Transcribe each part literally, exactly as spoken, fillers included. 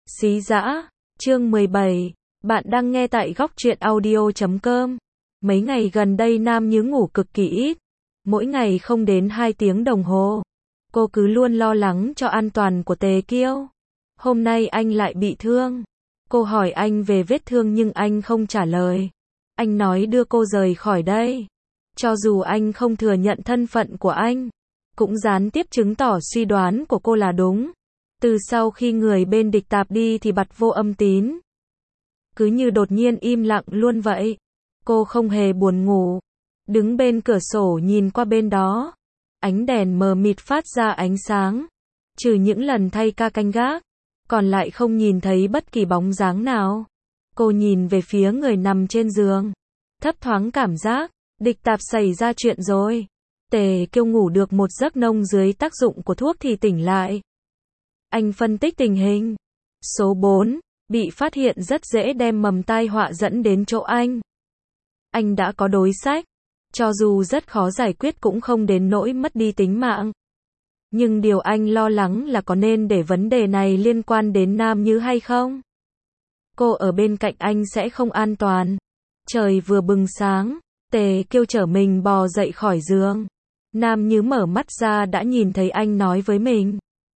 Xí dã, chương mười bảy, bạn đang nghe tại góc truyện audio chấm com. Mấy ngày gần đây Nam Nhứ ngủ cực kỳ ít, mỗi ngày không đến hai tiếng đồng hồ. Cô cứ luôn lo lắng cho an toàn của Tề Kiêu. Hôm nay anh lại bị thương. Cô hỏi anh về vết thương nhưng anh không trả lời. Anh nói đưa cô rời khỏi đây. Cho dù anh không thừa nhận thân phận của anh, cũng gián tiếp chứng tỏ suy đoán của cô là đúng. Từ sau khi người bên địch tạp đi thì bặt vô âm tín. Cứ như đột nhiên im lặng luôn vậy. Cô không hề buồn ngủ. Đứng bên cửa sổ nhìn qua bên đó. Ánh đèn mờ mịt phát ra ánh sáng. Trừ những lần thay ca canh gác, còn lại không nhìn thấy bất kỳ bóng dáng nào. Cô nhìn về phía người nằm trên giường. Thấp thoáng cảm giác, địch tạp xảy ra chuyện rồi. Tề Kiêu ngủ được một giấc nông dưới tác dụng của thuốc thì tỉnh lại. Anh phân tích tình hình. Số bốn, bị phát hiện rất dễ đem mầm tai họa dẫn đến chỗ anh. Anh đã có đối sách. Cho dù rất khó giải quyết cũng không đến nỗi mất đi tính mạng. Nhưng điều anh lo lắng là có nên để vấn đề này liên quan đến Nam Nhứ hay không? Cô ở bên cạnh anh sẽ không an toàn. Trời vừa bừng sáng, Tề Kiêu trở mình bò dậy khỏi giường. Nam Nhứ mở mắt ra đã nhìn thấy anh nói với mình.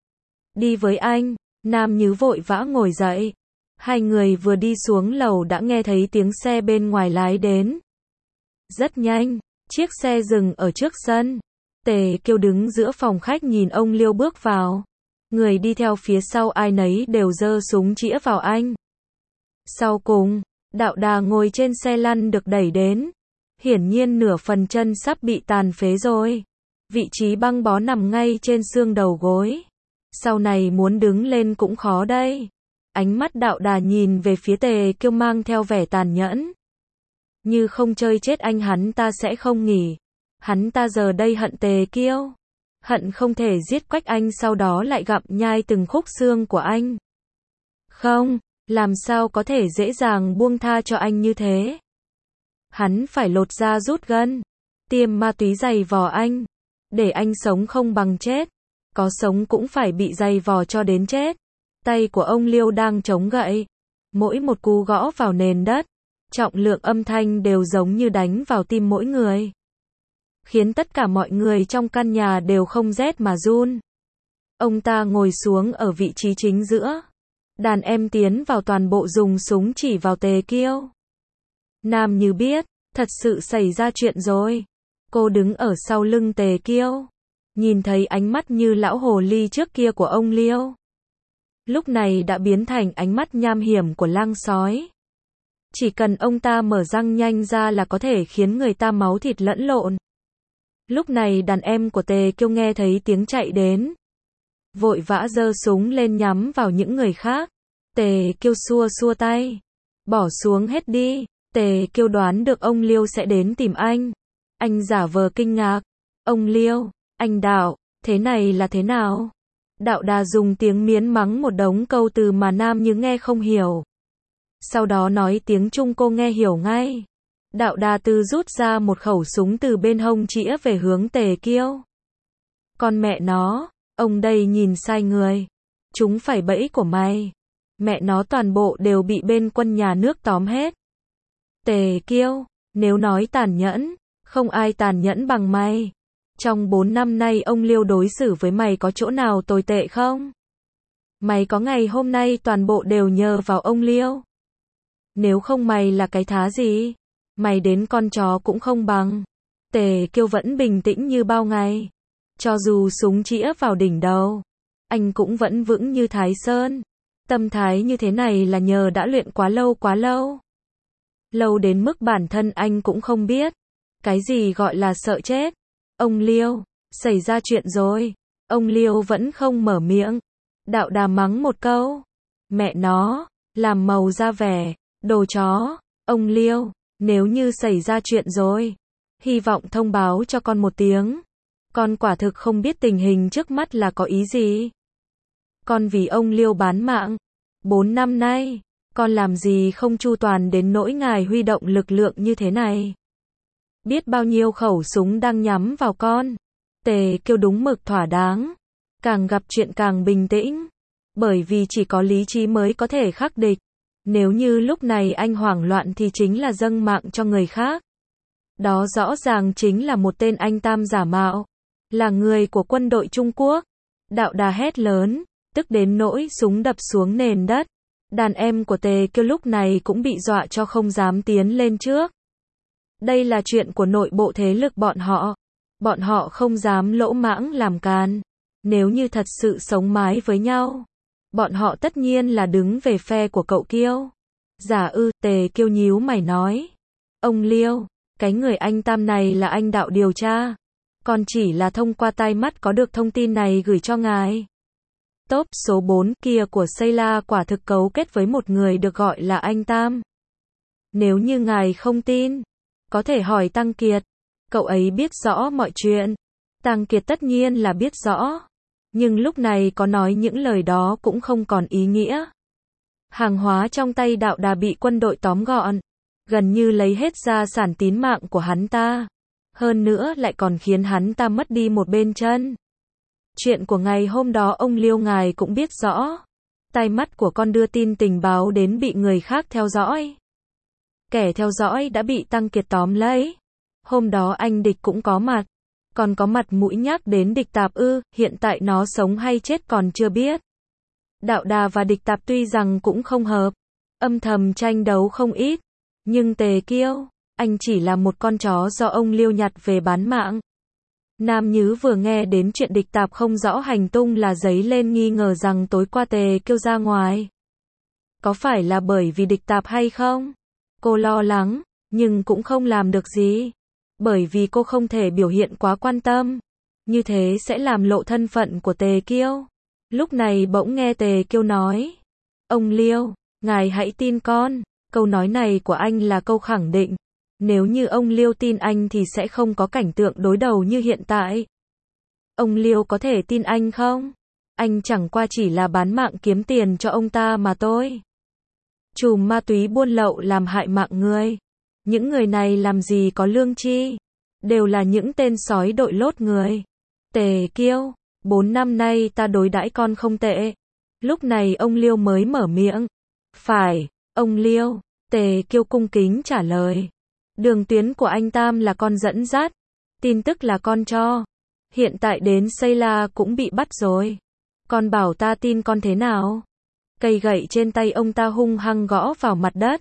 Đi với anh. Nam Nhứ vội vã ngồi dậy. Hai người vừa đi xuống lầu đã nghe thấy tiếng xe bên ngoài lái đến. Rất nhanh, chiếc xe dừng ở trước sân. Tề Kiêu đứng giữa phòng khách nhìn ông Liêu bước vào. Người đi theo phía sau ai nấy đều giơ súng chĩa vào anh. Sau cùng, Đạo Đà ngồi trên xe lăn được đẩy đến. Hiển nhiên nửa phần chân sắp bị tàn phế rồi. Vị trí băng bó nằm ngay trên xương đầu gối. Sau này muốn đứng lên cũng khó đây. Ánh mắt Đạo Đà nhìn về phía Tề Kiêu mang theo vẻ tàn nhẫn. Như không chơi chết anh hắn ta sẽ không nghỉ. Hắn ta giờ đây hận Tề Kiêu. Hận không thể giết Quách Anh sau đó lại gặm nhai từng khúc xương của anh. Không, làm sao có thể dễ dàng buông tha cho anh như thế. Hắn phải lột da rút gân, tiêm ma túy dày vò anh. Để anh sống không bằng chết. Có sống cũng phải bị dày vò cho đến chết. Tay của ông Liêu đang chống gậy. Mỗi một cú gõ vào nền đất, trọng lượng âm thanh đều giống như đánh vào tim mỗi người. Khiến tất cả mọi người trong căn nhà đều không rét mà run. Ông ta ngồi xuống ở vị trí chính giữa. Đàn em tiến vào toàn bộ dùng súng chỉ vào Tề Kiêu. Nam Như biết, thật sự xảy ra chuyện rồi. Cô đứng ở sau lưng Tề Kiêu. Nhìn thấy ánh mắt như lão hồ ly trước kia của ông Liêu. Lúc này đã biến thành ánh mắt nham hiểm của lang sói. Chỉ cần ông ta mở răng nhanh ra là có thể khiến người ta máu thịt lẫn lộn. Lúc này đàn em của Tề Kiêu nghe thấy tiếng chạy đến. Vội vã giơ súng lên nhắm vào những người khác. Tề Kiêu xua xua tay. Bỏ xuống hết đi. Tề Kiêu đoán được ông Liêu sẽ đến tìm anh. Anh giả vờ kinh ngạc. Ông Liêu, anh Đạo, thế này là thế nào? Đạo Đà dùng tiếng Miến mắng một đống câu từ mà Nam Nhứ nghe không hiểu. Sau đó nói tiếng Trung cô nghe hiểu ngay. Đạo Đà từ rút ra một khẩu súng từ bên hông chĩa về hướng Tề Kiêu. Con mẹ nó, ông đây nhìn sai người. Chúng phải bẫy của mày. Mẹ nó toàn bộ đều bị bên quân nhà nước tóm hết. Tề Kiêu, nếu nói tàn nhẫn, không ai tàn nhẫn bằng mày. Trong bốn năm nay ông Liêu đối xử với mày có chỗ nào tồi tệ không? Mày có ngày hôm nay toàn bộ đều nhờ vào ông Liêu. Nếu không mày là cái thá gì? Mày đến con chó cũng không bằng. Tề Kiêu vẫn bình tĩnh như bao ngày. Cho dù súng chĩa vào đỉnh đầu, anh cũng vẫn vững như Thái Sơn. Tâm thái như thế này là nhờ đã luyện quá lâu quá lâu. Lâu đến mức bản thân anh cũng không biết. Cái gì gọi là sợ chết. Ông Liêu, xảy ra chuyện rồi. Ông Liêu vẫn không mở miệng. Đạo Đà mắng một câu. Mẹ nó, làm màu ra vẻ, đồ chó. Ông Liêu, nếu như xảy ra chuyện rồi, hy vọng thông báo cho con một tiếng. Con quả thực không biết tình hình trước mắt là có ý gì. Con vì ông Liêu bán mạng. Bốn năm nay, con làm gì không chu toàn đến nỗi ngài huy động lực lượng như thế này. Biết bao nhiêu khẩu súng đang nhắm vào con. Tề Kiêu đúng mực thỏa đáng. Càng gặp chuyện càng bình tĩnh. Bởi vì chỉ có lý trí mới có thể khắc địch. Nếu như lúc này anh hoảng loạn thì chính là dâng mạng cho người khác. Đó rõ ràng chính là một tên anh Tam giả mạo. Là người của quân đội Trung Quốc. Đạo Đà hét lớn, tức đến nỗi súng đập xuống nền đất. Đàn em của Tề Kiêu lúc này cũng bị dọa cho không dám tiến lên trước. Đây là chuyện của nội bộ thế lực bọn họ. Bọn họ không dám lỗ mãng làm càn. Nếu như thật sự sống mái với nhau, bọn họ tất nhiên là đứng về phe của cậu Kiêu. Giả ư, Tề Kiêu nhíu mày nói. Ông Liêu, cái người anh Tam này là anh Đạo điều tra. Còn chỉ là thông qua tai mắt có được thông tin này gửi cho ngài. Top số bốn kia của Sayla quả thực cấu kết với một người được gọi là anh Tam. Nếu như ngài không tin, có thể hỏi Tăng Kiệt. Cậu ấy biết rõ mọi chuyện. Tăng Kiệt tất nhiên là biết rõ. Nhưng lúc này có nói những lời đó cũng không còn ý nghĩa. Hàng hóa trong tay Đạo Đà bị quân đội tóm gọn. Gần như lấy hết gia sản tín mạng của hắn ta. Hơn nữa lại còn khiến hắn ta mất đi một bên chân. Chuyện của ngày hôm đó ông Liêu ngài cũng biết rõ. Tai mắt của con đưa tin tình báo đến bị người khác theo dõi. Kẻ theo dõi đã bị Tăng Kiệt tóm lấy. Hôm đó anh Địch cũng có mặt. Còn có mặt mũi nhắc đến Địch Tạp ư, hiện tại nó sống hay chết còn chưa biết. Đạo Đà và Địch Tạp tuy rằng cũng không hợp. Âm thầm tranh đấu không ít. Nhưng Tề Kiêu, anh chỉ là một con chó do ông Liêu nhặt về bán mạng. Nam Nhứ vừa nghe đến chuyện Địch Tạp không rõ hành tung là dấy lên nghi ngờ rằng tối qua Tề Kiêu ra ngoài. Có phải là bởi vì Địch Tạp hay không? Cô lo lắng, nhưng cũng không làm được gì. Bởi vì cô không thể biểu hiện quá quan tâm. Như thế sẽ làm lộ thân phận của Tề Kiêu. Lúc này bỗng nghe Tề Kiêu nói. Ông Liêu, ngài hãy tin con. Câu nói này của anh là câu khẳng định. Nếu như ông Liêu tin anh thì sẽ không có cảnh tượng đối đầu như hiện tại. Ông Liêu có thể tin anh không? Anh chẳng qua chỉ là bán mạng kiếm tiền cho ông ta mà thôi. Chùm ma túy buôn lậu làm hại mạng người. Những người này làm gì có lương tri. Đều là những tên sói đội lốt người. Tề Kiêu, bốn năm nay ta đối đãi con không tệ. Lúc này ông Liêu mới mở miệng. Phải, ông Liêu, Tề Kiêu cung kính trả lời. Đường tuyến của anh Tam là con dẫn dắt. Tin tức là con cho. Hiện tại đến Sayla cũng bị bắt rồi. Con bảo ta tin con thế nào? Cây gậy trên tay ông ta hung hăng gõ vào mặt đất.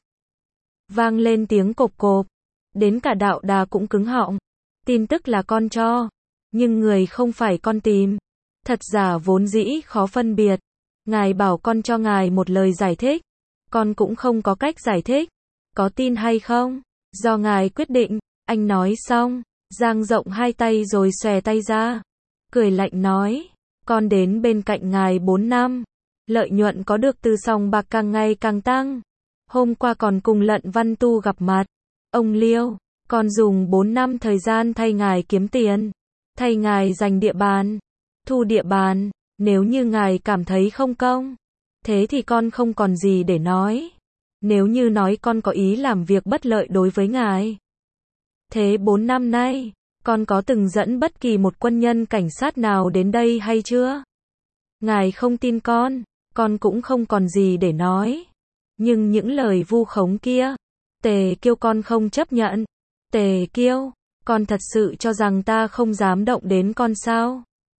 Vang lên tiếng cộp cộp. Đến cả Đạo Đà cũng cứng họng. Tin tức là con cho. Nhưng người không phải con tìm. Thật giả vốn dĩ khó phân biệt. Ngài bảo con cho ngài một lời giải thích. Con cũng không có cách giải thích. Có tin hay không? Do ngài quyết định. Anh nói xong. Dang rộng hai tay rồi xòe tay ra. Cười lạnh nói. Con đến bên cạnh ngài bốn năm. Lợi nhuận có được từ sòng bạc càng ngày càng tăng. Hôm qua còn cùng Lận Văn Tu gặp mặt. Ông Liêu, con dùng bốn năm thời gian thay ngài kiếm tiền. Thay ngài giành địa bàn. Thu địa bàn. Nếu như ngài cảm thấy không công. Thế thì con không còn gì để nói. Nếu như nói con có ý làm việc bất lợi đối với ngài. Thế bốn năm nay, con có từng dẫn bất kỳ một quân nhân cảnh sát nào đến đây hay chưa? Ngài không tin con, con cũng không còn gì để nói. Nhưng những lời vu khống kia, Tề Kiêu con không chấp nhận. Tề Kiêu, con thật sự cho rằng ta không dám động đến con sao?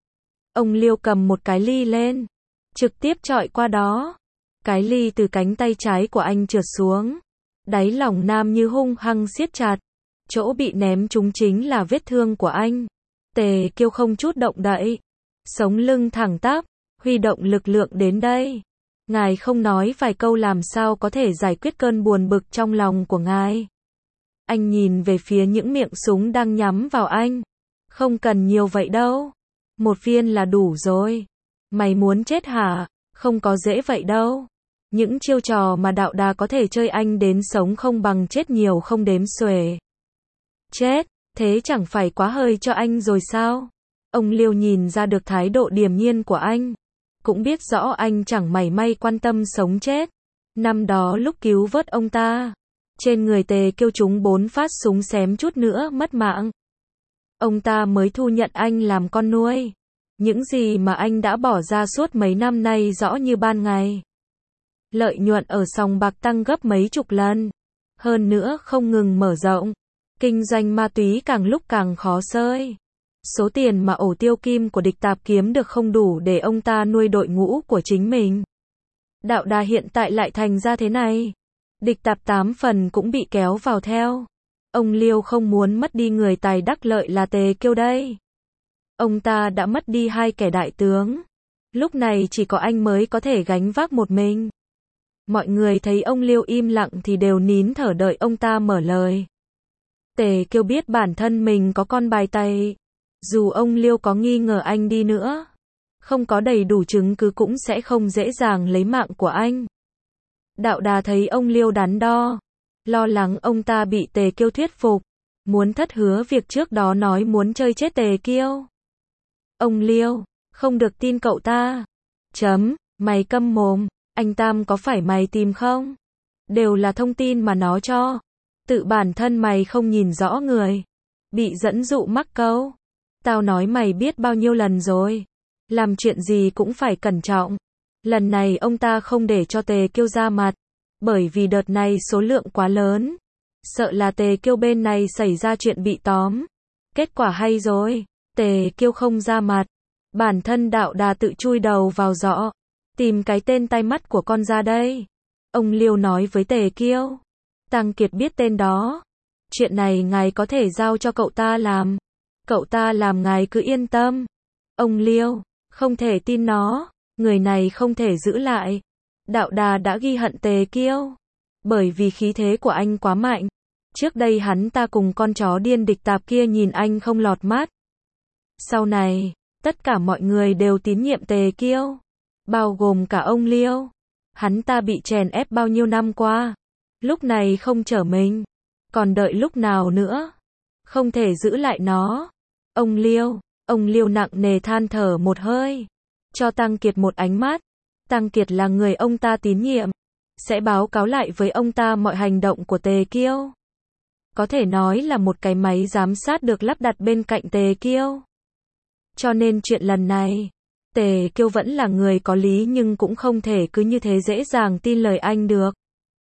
Ông Liêu cầm một cái ly lên, trực tiếp chọi qua đó. Cái ly từ cánh tay trái của anh trượt xuống. Đáy lòng Nam Như hung hăng siết chặt. Chỗ bị ném trúng chính là vết thương của anh. Tề Kiêu không chút động đậy. Sống lưng thẳng tắp, huy động lực lượng đến đây. Ngài không nói vài câu làm sao có thể giải quyết cơn buồn bực trong lòng của ngài. Anh nhìn về phía những miệng súng đang nhắm vào anh. Không cần nhiều vậy đâu. Một viên là đủ rồi. Mày muốn chết hả? Không có dễ vậy đâu. Những chiêu trò mà Đạo Đà có thể chơi anh đến sống không bằng chết nhiều không đếm xuể. Chết, thế chẳng phải quá hơi cho anh rồi sao? Ông Liêu nhìn ra được thái độ điềm nhiên của anh. Cũng biết rõ anh chẳng mảy may quan tâm sống chết. Năm đó lúc cứu vớt ông ta, trên người Tề Kiêu trúng bốn phát súng xém chút nữa mất mạng. Ông ta mới thu nhận anh làm con nuôi. Những gì mà anh đã bỏ ra suốt mấy năm nay rõ như ban ngày. Lợi nhuận ở sòng bạc tăng gấp mấy chục lần. Hơn nữa không ngừng mở rộng. Kinh doanh ma túy càng lúc càng khó xơi. Số tiền mà ổ tiêu kim của địch tạp kiếm được không đủ để ông ta nuôi đội ngũ của chính mình. Đạo Đà hiện tại lại thành ra thế này. Địch tạp tám phần cũng bị kéo vào theo. Ông Liêu không muốn mất đi người tài đắc lợi là Tề Kiêu đây. Ông ta đã mất đi hai kẻ đại tướng. Lúc này chỉ có anh mới có thể gánh vác một mình. Mọi người thấy ông Liêu im lặng thì đều nín thở đợi ông ta mở lời. Tề Kiêu biết bản thân mình có con bài tay. Dù ông Liêu có nghi ngờ anh đi nữa, không có đầy đủ chứng cứ cũng sẽ không dễ dàng lấy mạng của anh. Đạo Đà thấy ông Liêu đắn đo, lo lắng ông ta bị Tề Kiêu thuyết phục, muốn thất hứa việc trước đó nói muốn chơi chết Tề Kiêu. Ông Liêu, không được tin cậu ta. Chấm, mày câm mồm, anh Tam có phải mày tìm không? Đều là thông tin mà nó cho. Tự bản thân mày không nhìn rõ người. Bị dẫn dụ mắc câu. Tao nói mày biết bao nhiêu lần rồi. Làm chuyện gì cũng phải cẩn trọng. Lần này ông ta không để cho Tề Kiêu ra mặt. Bởi vì đợt này số lượng quá lớn. Sợ là Tề Kiêu bên này xảy ra chuyện bị tóm. Kết quả hay rồi. Tề Kiêu không ra mặt. Bản thân Đạo Đà tự chui đầu vào giỏ. Tìm cái tên tai mắt của con ra đây. Ông Liêu nói với Tề Kiêu. Tăng Kiệt biết tên đó. Chuyện này ngài có thể giao cho cậu ta làm. Cậu ta làm ngài cứ yên tâm. Ông Liêu, không thể tin nó. Người này không thể giữ lại. Đạo Đà đã ghi hận Tề Kiêu. Bởi vì khí thế của anh quá mạnh. Trước đây hắn ta cùng con chó điên địch tạp kia nhìn anh không lọt mắt. Sau này, tất cả mọi người đều tín nhiệm Tề Kiêu. Bao gồm cả ông Liêu. Hắn ta bị chèn ép bao nhiêu năm qua. Lúc này không trở mình. Còn đợi lúc nào nữa. Không thể giữ lại nó. Ông Liêu, ông Liêu nặng nề than thở một hơi. Cho Tăng Kiệt một ánh mắt. Tăng Kiệt là người ông ta tín nhiệm. Sẽ báo cáo lại với ông ta mọi hành động của Tề Kiêu. Có thể nói là một cái máy giám sát được lắp đặt bên cạnh Tề Kiêu. Cho nên chuyện lần này, Tề Kiêu vẫn là người có lý nhưng cũng không thể cứ như thế dễ dàng tin lời anh được.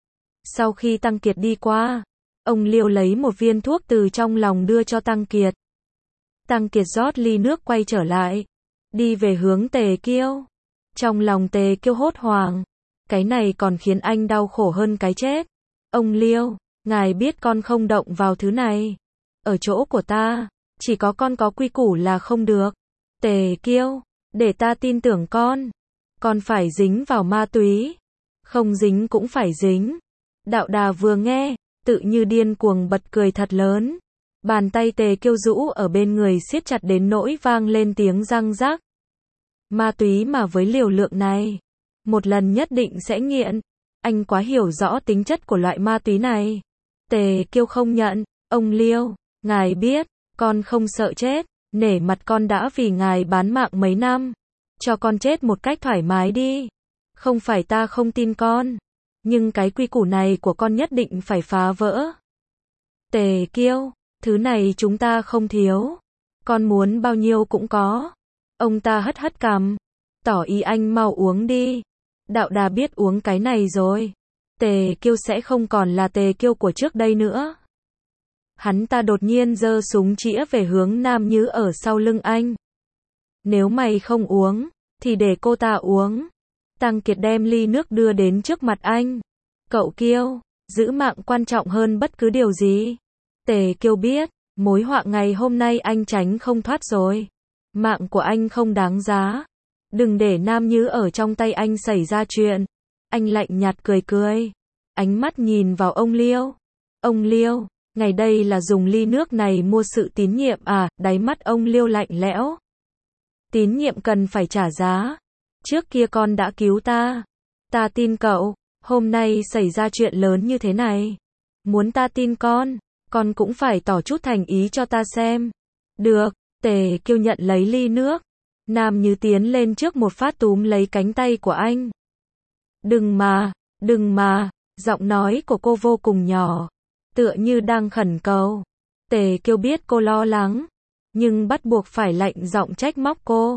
Sau khi Tăng Kiệt đi qua, ông Liêu lấy một viên thuốc từ trong lòng đưa cho Tăng Kiệt. Tăng Kiệt rót ly nước quay trở lại, đi về hướng Tề Kiêu. Trong lòng Tề Kiêu hốt hoảng, cái này còn khiến anh đau khổ hơn cái chết. Ông Liêu, ngài biết con không động vào thứ này. Ở chỗ của ta, chỉ có con có quy củ là không được. Tề Kiêu, để ta tin tưởng con. Con phải dính vào ma túy. Không dính cũng phải dính. Đạo Đà vừa nghe, tự như điên cuồng bật cười thật lớn. Bàn tay Tề Kiêu rũ ở bên người siết chặt đến nỗi vang lên tiếng răng rắc. Ma túy mà với liều lượng này, một lần nhất định sẽ nghiện. Anh quá hiểu rõ tính chất của loại ma túy này. Tề Kiêu không nhận. Ông Liêu, ngài biết, con không sợ chết. Nể mặt con đã vì ngài bán mạng mấy năm. Cho con chết một cách thoải mái đi. Không phải ta không tin con. Nhưng cái quy củ này của con nhất định phải phá vỡ. Tề Kiêu, thứ này chúng ta không thiếu. Con muốn bao nhiêu cũng có. Ông ta hất hất cằm. Tỏ ý anh mau uống đi. Đạo Đà biết uống cái này rồi. Tề Kiêu sẽ không còn là Tề Kiêu của trước đây nữa. Hắn ta đột nhiên giơ súng chĩa về hướng Nam Nhứ ở sau lưng anh. Nếu mày không uống, thì để cô ta uống. Tăng Kiệt đem ly nước đưa đến trước mặt anh. Cậu Kiêu, giữ mạng quan trọng hơn bất cứ điều gì. Tề Kiêu biết, mối họa ngày hôm nay anh tránh không thoát rồi. Mạng của anh không đáng giá. Đừng để Nam Nhứ ở trong tay anh xảy ra chuyện. Anh lạnh nhạt cười cười. Ánh mắt nhìn vào ông Liêu. Ông Liêu, ngày đây là dùng ly nước này mua sự tín nhiệm à? Đáy mắt ông Liêu lạnh lẽo. Tín nhiệm cần phải trả giá. Trước kia con đã cứu ta. Ta tin cậu. Hôm nay xảy ra chuyện lớn như thế này. Muốn ta tin con, con cũng phải tỏ chút thành ý cho ta xem. Được. Tề Kiêu nhận lấy ly nước. Nam Như tiến lên trước một phát túm lấy cánh tay của anh. Đừng mà, đừng mà. Giọng nói của cô vô cùng nhỏ, tựa như đang khẩn cầu. Tề Kiêu biết cô lo lắng, nhưng bắt buộc phải lạnh giọng trách móc cô.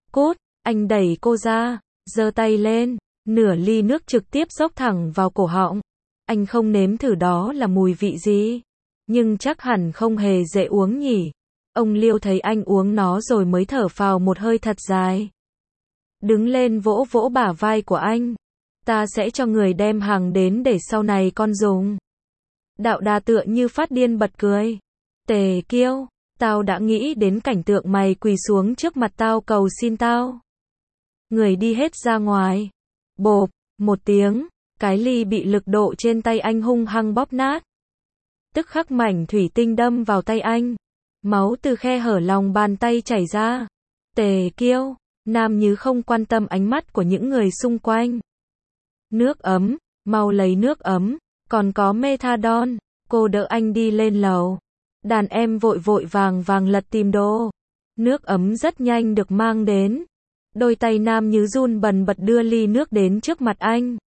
Cút, anh đẩy cô ra, giơ tay lên, nửa ly nước trực tiếp dốc thẳng vào cổ họng. Anh không nếm thử đó là mùi vị gì, nhưng chắc hẳn không hề dễ uống nhỉ. Ông Liêu thấy anh uống nó rồi mới thở phào một hơi thật dài. Đứng lên vỗ vỗ bả vai của anh. Ta sẽ cho người đem hàng đến để sau này con dùng. Đạo Đà tựa như phát điên bật cười. Tề Kiêu, tao đã nghĩ đến cảnh tượng mày quỳ xuống trước mặt tao cầu xin tao. Người đi hết ra ngoài. Bộp, một tiếng, cái ly bị lực độ trên tay anh hung hăng bóp nát. Tức khắc mảnh thủy tinh đâm vào tay anh. Máu từ khe hở lòng bàn tay chảy ra. Tề Kiêu, Nam Như không quan tâm ánh mắt của những người xung quanh. Nước ấm, mau lấy nước ấm, còn có methadone. Cô đỡ anh đi lên lầu. Đàn em vội vội vàng vàng lật tìm đồ. Nước ấm rất nhanh được mang đến. Đôi tay Nam Như run bần bật đưa ly nước đến trước mặt anh.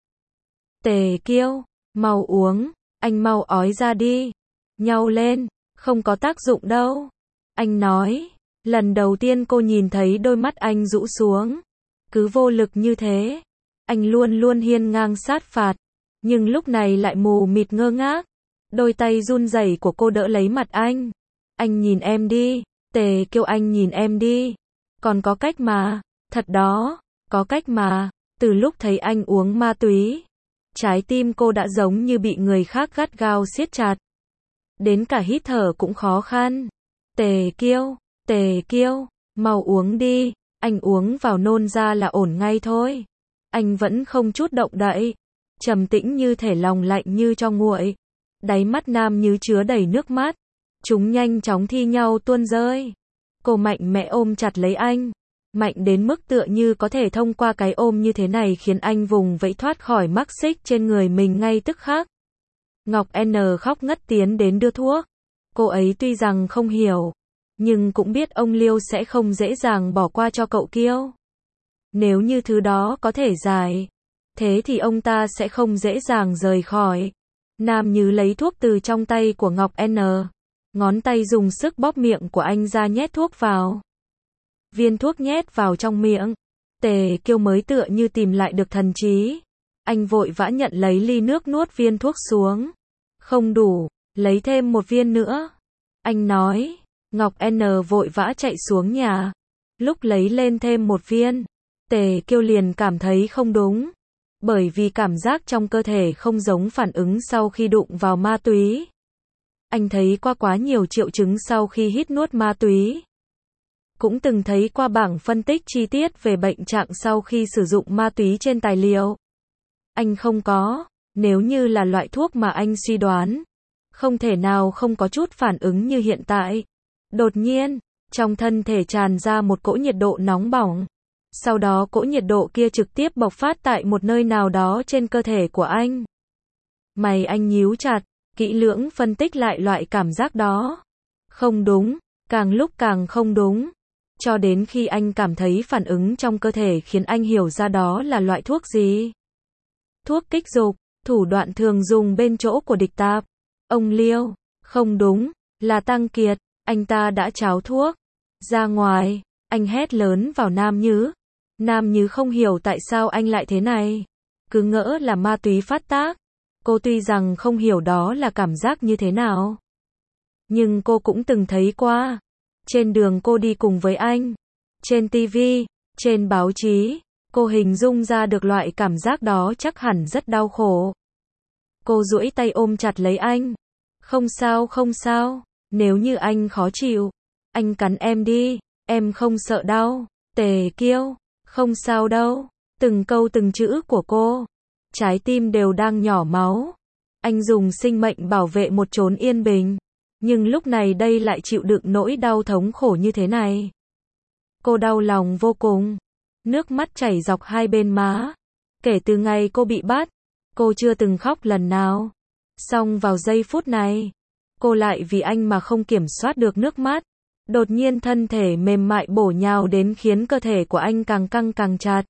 Tề Kiêu, mau uống, anh mau ói ra đi. Nhau lên, không có tác dụng đâu. Anh nói, lần đầu tiên cô nhìn thấy đôi mắt anh rũ xuống. Cứ vô lực như thế. Anh luôn luôn hiên ngang sát phạt. Nhưng lúc này lại mù mịt ngơ ngác. Đôi tay run rẩy của cô đỡ lấy mặt anh. Anh nhìn em đi. Tề Kiêu, anh nhìn em đi. Còn có cách mà. Thật đó, có cách mà. Từ lúc thấy anh uống ma túy, trái tim cô đã giống như bị người khác gắt gao siết chặt. Đến cả hít thở cũng khó khăn. Tề Kiêu, Tề Kiêu, mau uống đi. Anh uống vào nôn ra là ổn ngay thôi. Anh vẫn không chút động đậy. Trầm tĩnh như thể lòng lạnh như cho nguội. Đáy mắt Nam Như chứa đầy nước mắt. Chúng nhanh chóng thi nhau tuôn rơi. Cô mạnh mẽ ôm chặt lấy anh. Mạnh đến mức tựa như có thể thông qua cái ôm như thế này khiến anh vùng vẫy thoát khỏi mắc xích trên người mình ngay tức khắc. Ngọc N khóc ngất tiến đến đưa thuốc. Cô ấy tuy rằng không hiểu, nhưng cũng biết ông Liêu sẽ không dễ dàng bỏ qua cho cậu Kiêu. Nếu như thứ đó có thể giải, thế thì ông ta sẽ không dễ dàng rời khỏi. Nam Như lấy thuốc từ trong tay của Ngọc N. Ngón tay dùng sức bóp miệng của anh ra nhét thuốc vào. Viên thuốc nhét vào trong miệng. Tề Kiêu mới tựa như tìm lại được thần trí. Anh vội vã nhận lấy ly nước nuốt viên thuốc xuống. Không đủ, lấy thêm một viên nữa. Anh nói. Ngọc N vội vã chạy xuống nhà. Lúc lấy lên thêm một viên, Tề Kiêu liền cảm thấy không đúng. Bởi vì cảm giác trong cơ thể không giống phản ứng sau khi đụng vào ma túy. Anh thấy qua quá nhiều triệu chứng sau khi hít nuốt ma túy. Cũng từng thấy qua bảng phân tích chi tiết về bệnh trạng sau khi sử dụng ma túy trên tài liệu. Anh không có, nếu như là loại thuốc mà anh suy đoán, không thể nào không có chút phản ứng như hiện tại. Đột nhiên, trong thân thể tràn ra một cỗ nhiệt độ nóng bỏng. Sau đó cỗ nhiệt độ kia trực tiếp bộc phát tại một nơi nào đó trên cơ thể của anh. Mày anh nhíu chặt, kỹ lưỡng phân tích lại loại cảm giác đó. Không đúng, càng lúc càng không đúng. Cho đến khi anh cảm thấy phản ứng trong cơ thể khiến anh hiểu ra đó là loại thuốc gì. Thuốc kích dục, thủ đoạn thường dùng bên chỗ của địch tạp. Ông Liêu, không đúng, là Tăng Kiệt, anh ta đã tráo thuốc. Ra ngoài, anh hét lớn vào Nam Như. Nam Như không hiểu tại sao anh lại thế này. Cứ ngỡ là ma túy phát tác. Cô tuy rằng không hiểu đó là cảm giác như thế nào, nhưng cô cũng từng thấy qua. Trên đường cô đi cùng với anh, trên ti vi, trên báo chí, cô hình dung ra được loại cảm giác đó chắc hẳn rất đau khổ. Cô duỗi tay ôm chặt lấy anh. Không sao không sao, nếu như anh khó chịu, anh cắn em đi, em không sợ đau. Tề Kiêu, không sao đâu. Từng câu từng chữ của cô, trái tim đều đang nhỏ máu. Anh dùng sinh mệnh bảo vệ một chốn yên bình. Nhưng lúc này đây lại chịu đựng nỗi đau thống khổ như thế này. Cô đau lòng vô cùng. Nước mắt chảy dọc hai bên má. Kể từ ngày cô bị bắt, cô chưa từng khóc lần nào. Song vào giây phút này, cô lại vì anh mà không kiểm soát được nước mắt. Đột nhiên thân thể mềm mại bổ nhào đến khiến cơ thể của anh càng căng càng chặt.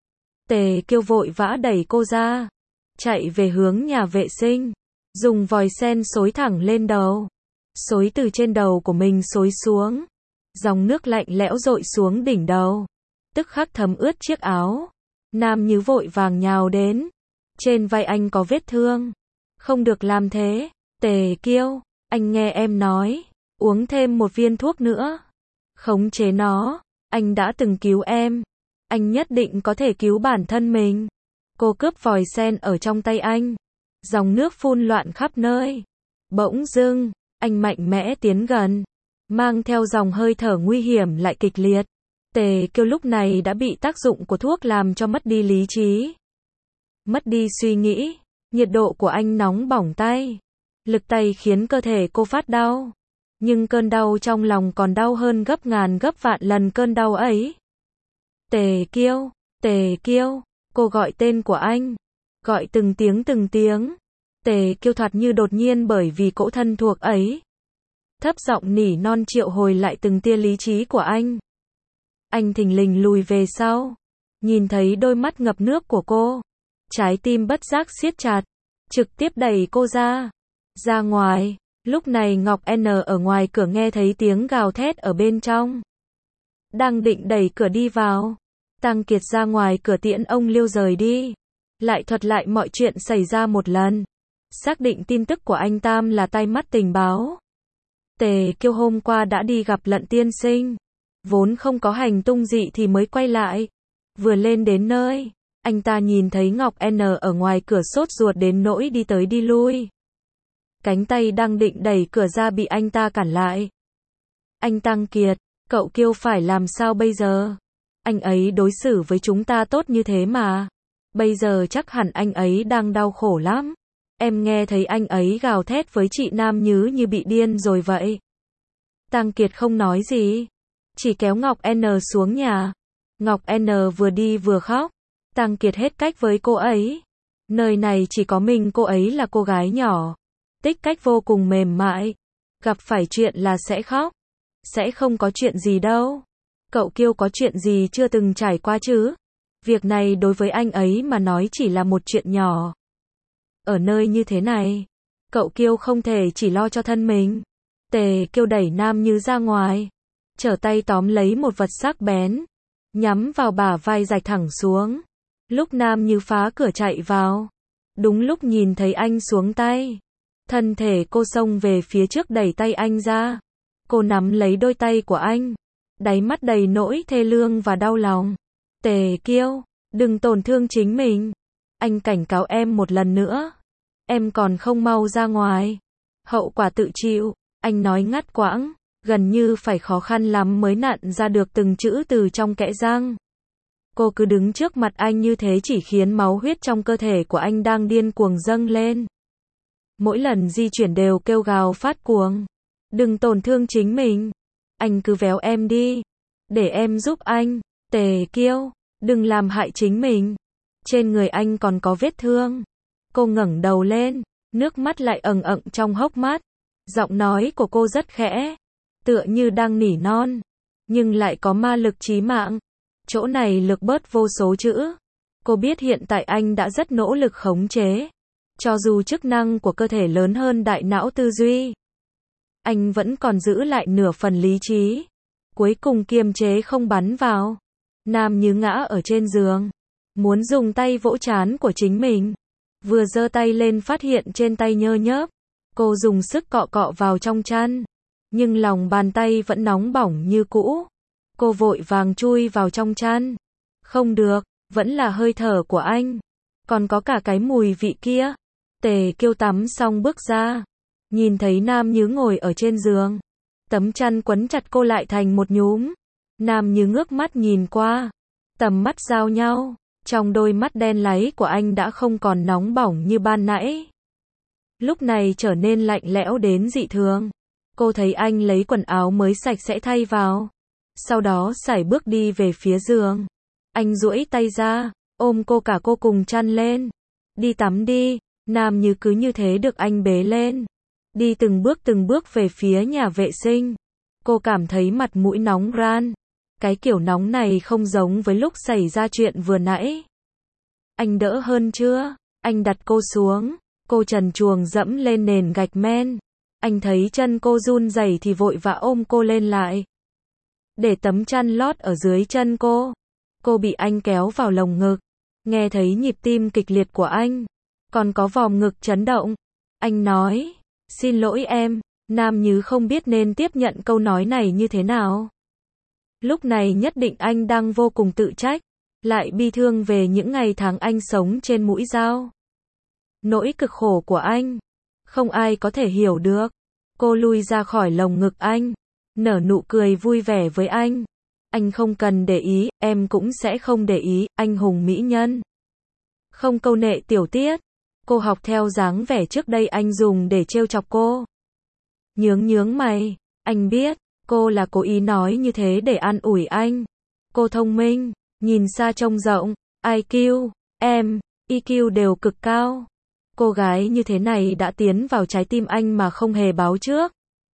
Tề Kiêu vội vã đẩy cô ra. Chạy về hướng nhà vệ sinh. Dùng vòi sen xối thẳng lên đầu. Xối từ trên đầu của mình xối xuống. Dòng nước lạnh lẽo dội xuống đỉnh đầu. tức khắc thấm ướt chiếc áo. Nam Như vội vàng nhào đến. Trên vai anh có vết thương. Không được làm thế. Tề Kiêu, anh nghe em nói. Uống thêm một viên thuốc nữa. Khống chế nó. Anh đã từng cứu em. Anh nhất định có thể cứu bản thân mình. Cô cướp vòi sen ở trong tay anh. Dòng nước phun loạn khắp nơi. Bỗng dưng, anh mạnh mẽ tiến gần. Mang theo dòng hơi thở nguy hiểm lại kịch liệt. Tề Kiêu lúc này đã bị tác dụng của thuốc làm cho mất đi lý trí. Mất đi suy nghĩ. Nhiệt độ của anh nóng bỏng tay. Lực tay khiến cơ thể cô phát đau. Nhưng cơn đau trong lòng còn đau hơn gấp ngàn gấp vạn lần cơn đau ấy. Tề Kiêu, Tề Kiêu, cô gọi tên của anh. Gọi từng tiếng từng tiếng. Tề Kiêu thoạt như đột nhiên bởi vì cỗ thân thuộc ấy. Thấp giọng nỉ non triệu hồi lại từng tia lý trí của anh. Anh thình lình lùi về sau. Nhìn thấy đôi mắt ngập nước của cô. Trái tim bất giác siết chặt. Trực tiếp đẩy cô ra. Ra ngoài. Lúc này Ngọc N ở ngoài cửa nghe thấy tiếng gào thét ở bên trong. Đang định đẩy cửa đi vào. Tăng Kiệt ra ngoài cửa tiễn ông Liêu rời đi. Lại thuật lại mọi chuyện xảy ra một lần. Xác định tin tức của anh Tam là tai mắt tình báo. Tề Kiêu hôm qua đã đi gặp Lận tiên sinh. Vốn không có hành tung gì thì mới quay lại. Vừa lên đến nơi, anh ta nhìn thấy Ngọc N ở ngoài cửa sốt ruột đến nỗi đi tới đi lui. Cánh tay đang định đẩy cửa ra bị anh ta cản lại. Anh Tăng Kiệt, cậu Kiêu phải làm sao bây giờ? Anh ấy đối xử với chúng ta tốt như thế mà. Bây giờ chắc hẳn anh ấy đang đau khổ lắm. Em nghe thấy anh ấy gào thét với chị Nam Nhứ như bị điên rồi vậy. Tăng Kiệt không nói gì. Chỉ kéo Ngọc N xuống nhà. Ngọc N vừa đi vừa khóc. Tăng Kiệt hết cách với cô ấy. Nơi này chỉ có mình cô ấy là cô gái nhỏ. Tích cách vô cùng mềm mại. Gặp phải chuyện là sẽ khóc. Sẽ không có chuyện gì đâu. Cậu Kiêu có chuyện gì chưa từng trải qua chứ? Việc này đối với anh ấy mà nói chỉ là một chuyện nhỏ. Ở nơi như thế này, cậu Kiêu không thể chỉ lo cho thân mình. Tề Kiêu đẩy Nam Như ra ngoài. Trở tay tóm lấy một vật sắc bén. Nhắm vào bả vai rạch thẳng xuống. Lúc Nam Như phá cửa chạy vào. Đúng lúc nhìn thấy anh xuống tay. Thân thể cô xông về phía trước đẩy tay anh ra. Cô nắm lấy đôi tay của anh. Đáy mắt đầy nỗi thê lương và đau lòng. Tề Kiêu, đừng tổn thương chính mình. Anh cảnh cáo em một lần nữa. Em còn không mau ra ngoài. Hậu quả tự chịu. Anh nói ngắt quãng. Gần như phải khó khăn lắm mới nặn ra được từng chữ từ trong kẽ răng. Cô cứ đứng trước mặt anh như thế chỉ khiến máu huyết trong cơ thể của anh đang điên cuồng dâng lên. Mỗi lần di chuyển đều kêu gào phát cuồng. Đừng tổn thương chính mình. Anh cứ véo em đi. Để em giúp anh. Tề Kiêu, đừng làm hại chính mình. Trên người anh còn có vết thương. Cô ngẩng đầu lên. Nước mắt lại ẩn ẩn trong hốc mắt. Giọng nói của cô rất khẽ. Tựa như đang nỉ non. Nhưng lại có ma lực chí mạng. Chỗ này lực bớt vô số chữ. Cô biết hiện tại anh đã rất nỗ lực khống chế. Cho dù chức năng của cơ thể lớn hơn đại não tư duy. Anh vẫn còn giữ lại nửa phần lý trí. Cuối cùng kiềm chế không bắn vào. Nam Như ngã ở trên giường. Muốn dùng tay vỗ trán của chính mình. Vừa giơ tay lên phát hiện trên tay nhơ nhớp. Cô dùng sức cọ cọ vào trong chăn. Nhưng lòng bàn tay vẫn nóng bỏng như cũ. Cô vội vàng chui vào trong chăn. Không được, vẫn là hơi thở của anh. Còn có cả cái mùi vị kia. Tề Kiêu tắm xong bước ra. Nhìn thấy Nam Như ngồi ở trên giường. Tấm chăn quấn chặt cô lại thành một nhúm. Nam Như ngước mắt nhìn qua. Tầm mắt giao nhau. Trong đôi mắt đen láy của anh đã không còn nóng bỏng như ban nãy. Lúc này trở nên lạnh lẽo đến dị thường. Cô thấy anh lấy quần áo mới sạch sẽ thay vào. Sau đó sải bước đi về phía giường. Anh duỗi tay ra, ôm cô cả cô cùng chăn lên. Đi tắm đi. Nam Như cứ như thế được anh bế lên. Đi từng bước từng bước về phía nhà vệ sinh. Cô cảm thấy mặt mũi nóng ran. Cái kiểu nóng này không giống với lúc xảy ra chuyện vừa nãy. Anh đỡ hơn chưa? Anh đặt cô xuống. Cô trần truồng dẫm lên nền gạch men. Anh thấy chân cô run rẩy thì vội vã ôm cô lên lại. Để tấm chăn lót ở dưới chân cô. Cô bị anh kéo vào lồng ngực, nghe thấy nhịp tim kịch liệt của anh, còn có vòm ngực chấn động. Anh nói, xin lỗi em. Nam Nhứ không biết nên tiếp nhận câu nói này như thế nào. Lúc này nhất định anh đang vô cùng tự trách, lại bi thương về những ngày tháng anh sống trên mũi dao. Nỗi cực khổ của anh, không ai có thể hiểu được. Cô lui ra khỏi lồng ngực anh, nở nụ cười vui vẻ với anh. Anh không cần để ý, em cũng sẽ không để ý, anh hùng mỹ nhân. Không câu nệ tiểu tiết. Cô học theo dáng vẻ trước đây anh dùng để trêu chọc cô. Nhướng nhướng mày, anh biết, cô là cố ý nói như thế để an ủi anh. Cô thông minh, nhìn xa trông rộng, i kiu, em, i kiu đều cực cao. Cô gái như thế này đã tiến vào trái tim anh mà không hề báo trước.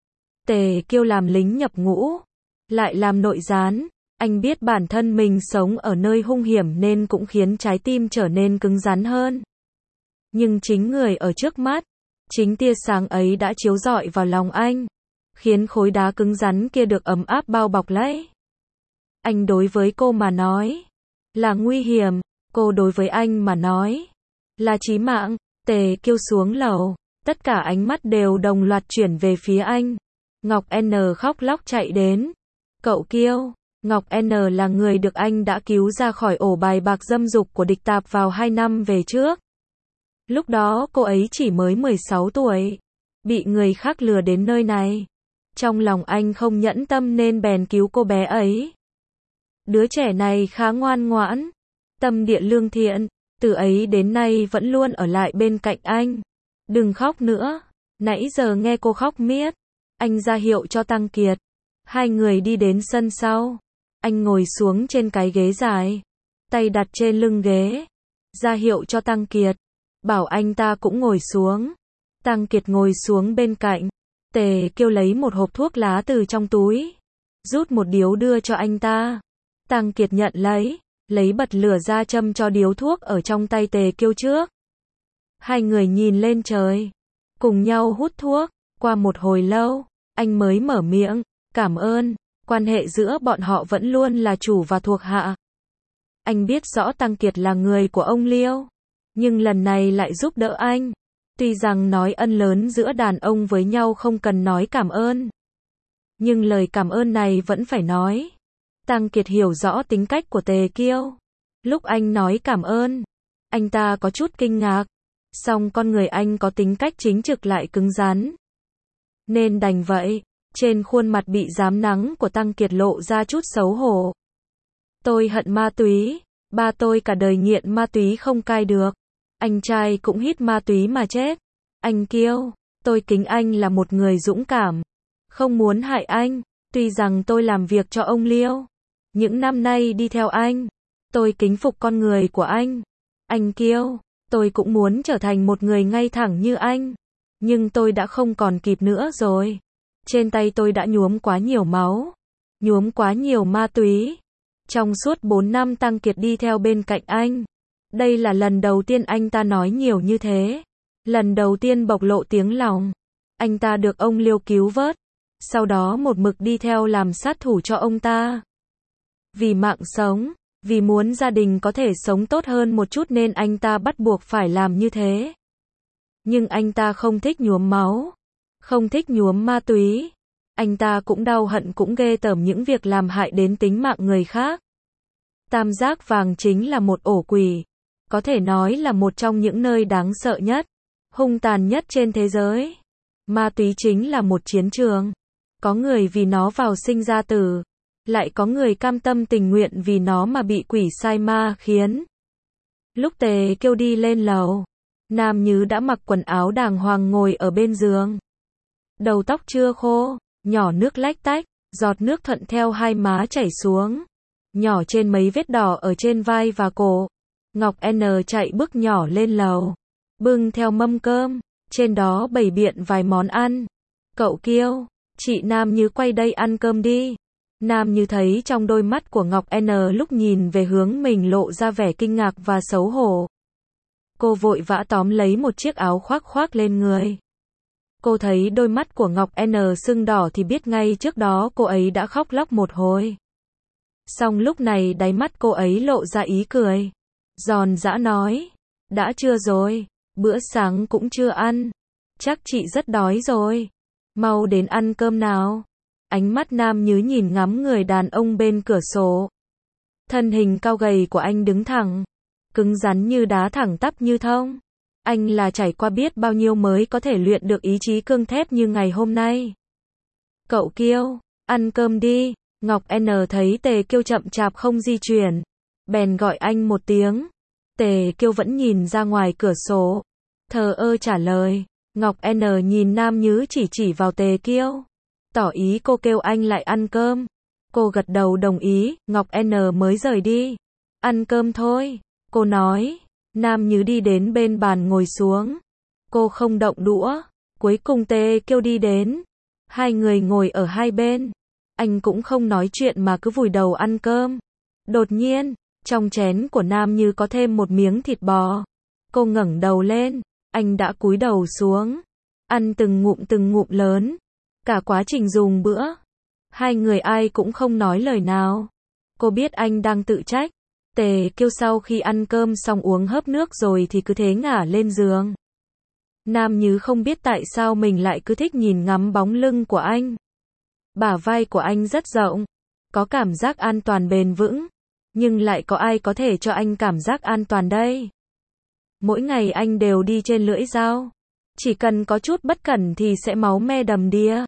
Tề Kiêu làm lính nhập ngũ, lại làm nội gián. Anh biết bản thân mình sống ở nơi hung hiểm nên cũng khiến trái tim trở nên cứng rắn hơn. Nhưng chính người ở trước mắt, chính tia sáng ấy đã chiếu rọi vào lòng anh, khiến khối đá cứng rắn kia được ấm áp bao bọc lấy. Anh đối với cô mà nói là nguy hiểm, cô đối với anh mà nói là chí mạng. Tề Kiêu xuống lầu, tất cả ánh mắt đều đồng loạt chuyển về phía anh. Ngọc N khóc lóc chạy đến. Cậu Kiêu, Ngọc N là người được anh đã cứu ra khỏi ổ bài bạc dâm dục của địch tạp vào hai năm về trước. Lúc đó cô ấy chỉ mới mười sáu tuổi, bị người khác lừa đến nơi này. Trong lòng anh không nhẫn tâm nên bèn cứu cô bé ấy. Đứa trẻ này khá ngoan ngoãn, tâm địa lương thiện, từ ấy đến nay vẫn luôn ở lại bên cạnh anh. Đừng khóc nữa, nãy giờ nghe cô khóc miết. Anh ra hiệu cho Tăng Kiệt. Hai người đi đến sân sau. Anh ngồi xuống trên cái ghế dài, tay đặt trên lưng ghế, ra hiệu cho Tăng Kiệt, bảo anh ta cũng ngồi xuống. Tăng Kiệt ngồi xuống bên cạnh. Tề Kiêu lấy một hộp thuốc lá từ trong túi, rút một điếu đưa cho anh ta. Tăng Kiệt nhận lấy, lấy bật lửa ra châm cho điếu thuốc ở trong tay Tề Kiêu trước. Hai người nhìn lên trời, cùng nhau hút thuốc. Qua một hồi lâu, anh mới mở miệng, cảm ơn. Quan hệ giữa bọn họ vẫn luôn là chủ và thuộc hạ. Anh biết rõ Tăng Kiệt là người của ông Liêu, nhưng lần này lại giúp đỡ anh. Tuy rằng nói ân lớn giữa đàn ông với nhau không cần nói cảm ơn, nhưng lời cảm ơn này vẫn phải nói. Tăng Kiệt hiểu rõ tính cách của Tề Kiêu. Lúc anh nói cảm ơn, anh ta có chút kinh ngạc. Song con người anh có tính cách chính trực lại cứng rắn, nên đành vậy. Trên khuôn mặt bị rám nắng của Tăng Kiệt lộ ra chút xấu hổ. Tôi hận ma túy, ba tôi cả đời nghiện ma túy không cai được. Anh trai cũng hít ma túy mà chết. Anh Kiêu, tôi kính anh là một người dũng cảm, không muốn hại anh. Tuy rằng tôi làm việc cho ông Liêu, những năm nay đi theo anh, tôi kính phục con người của anh. Anh Kiêu, tôi cũng muốn trở thành một người ngay thẳng như anh, nhưng tôi đã không còn kịp nữa rồi. Trên tay tôi đã nhuốm quá nhiều máu, nhuốm quá nhiều ma túy. Trong suốt bốn năm Tăng Kiệt đi theo bên cạnh anh, đây là lần đầu tiên anh ta nói nhiều như thế. Lần đầu tiên bộc lộ tiếng lòng. Anh ta được ông Liêu cứu vớt, sau đó một mực đi theo làm sát thủ cho ông ta. Vì mạng sống, vì muốn gia đình có thể sống tốt hơn một chút nên anh ta bắt buộc phải làm như thế. Nhưng anh ta không thích nhuốm máu, không thích nhuốm ma túy. Anh ta cũng đau hận cũng ghê tởm những việc làm hại đến tính mạng người khác. Tam Giác Vàng chính là một ổ quỷ, có thể nói là một trong những nơi đáng sợ nhất, hung tàn nhất trên thế giới. Ma túy chính là một chiến trường. Có người vì nó vào sinh ra tử, lại có người cam tâm tình nguyện vì nó mà bị quỷ sai ma khiến. Lúc Tề Kiêu đi lên lầu, Nam Nhứ đã mặc quần áo đàng hoàng ngồi ở bên giường. Đầu tóc chưa khô, nhỏ nước lách tách, giọt nước thuận theo hai má chảy xuống, nhỏ trên mấy vết đỏ ở trên vai và cổ. Ngọc N chạy bước nhỏ lên lầu, bưng theo mâm cơm, trên đó bày biện vài món ăn. Cậu Kiêu, chị Nam Như quay đây ăn cơm đi. Nam Như thấy trong đôi mắt của Ngọc N lúc nhìn về hướng mình lộ ra vẻ kinh ngạc và xấu hổ. Cô vội vã tóm lấy một chiếc áo khoác khoác lên người. Cô thấy đôi mắt của Ngọc N sưng đỏ thì biết ngay trước đó cô ấy đã khóc lóc một hồi. Xong lúc này đáy mắt cô ấy lộ ra ý cười. Giòn giã nói. Đã trưa rồi, bữa sáng cũng chưa ăn. Chắc chị rất đói rồi. Mau đến ăn cơm nào. Ánh mắt Nam Nhứ nhìn ngắm người đàn ông bên cửa sổ. Thân hình cao gầy của anh đứng thẳng, cứng rắn như đá, thẳng tắp như thông. Anh là trải qua biết bao nhiêu mới có thể luyện được ý chí cương thép như ngày hôm nay. Cậu Kiêu, ăn cơm đi. Ngọc N thấy Tề Kiêu chậm chạp không di chuyển, bèn gọi anh một tiếng. Tề Kiêu vẫn nhìn ra ngoài cửa sổ, thờ ơ trả lời. Ngọc N nhìn Nam Nhứ chỉ chỉ vào Tề Kiêu, tỏ ý cô kêu anh lại ăn cơm. Cô gật đầu đồng ý, Ngọc N mới rời đi. Ăn cơm thôi, cô nói. Nam Nhứ đi đến bên bàn ngồi xuống. Cô không động đũa. Cuối cùng Tề Kiêu đi đến. Hai người ngồi ở hai bên. Anh cũng không nói chuyện mà cứ vùi đầu ăn cơm. Đột nhiên, trong chén của Nam Nhứ có thêm một miếng thịt bò. Cô ngẩng đầu lên, anh đã cúi đầu xuống, ăn từng ngụm từng ngụm lớn. Cả quá trình dùng bữa, hai người ai cũng không nói lời nào. Cô biết anh đang tự trách. Tề Kiêu sau khi ăn cơm xong uống hớp nước rồi thì cứ thế ngả lên giường. Nam Nhứ không biết tại sao mình lại cứ thích nhìn ngắm bóng lưng của anh. Bả vai của anh rất rộng, có cảm giác an toàn bền vững, nhưng lại có ai có thể cho anh cảm giác an toàn đây? Mỗi ngày anh đều đi trên lưỡi dao, chỉ cần có chút bất cẩn thì sẽ máu me đầm đìa.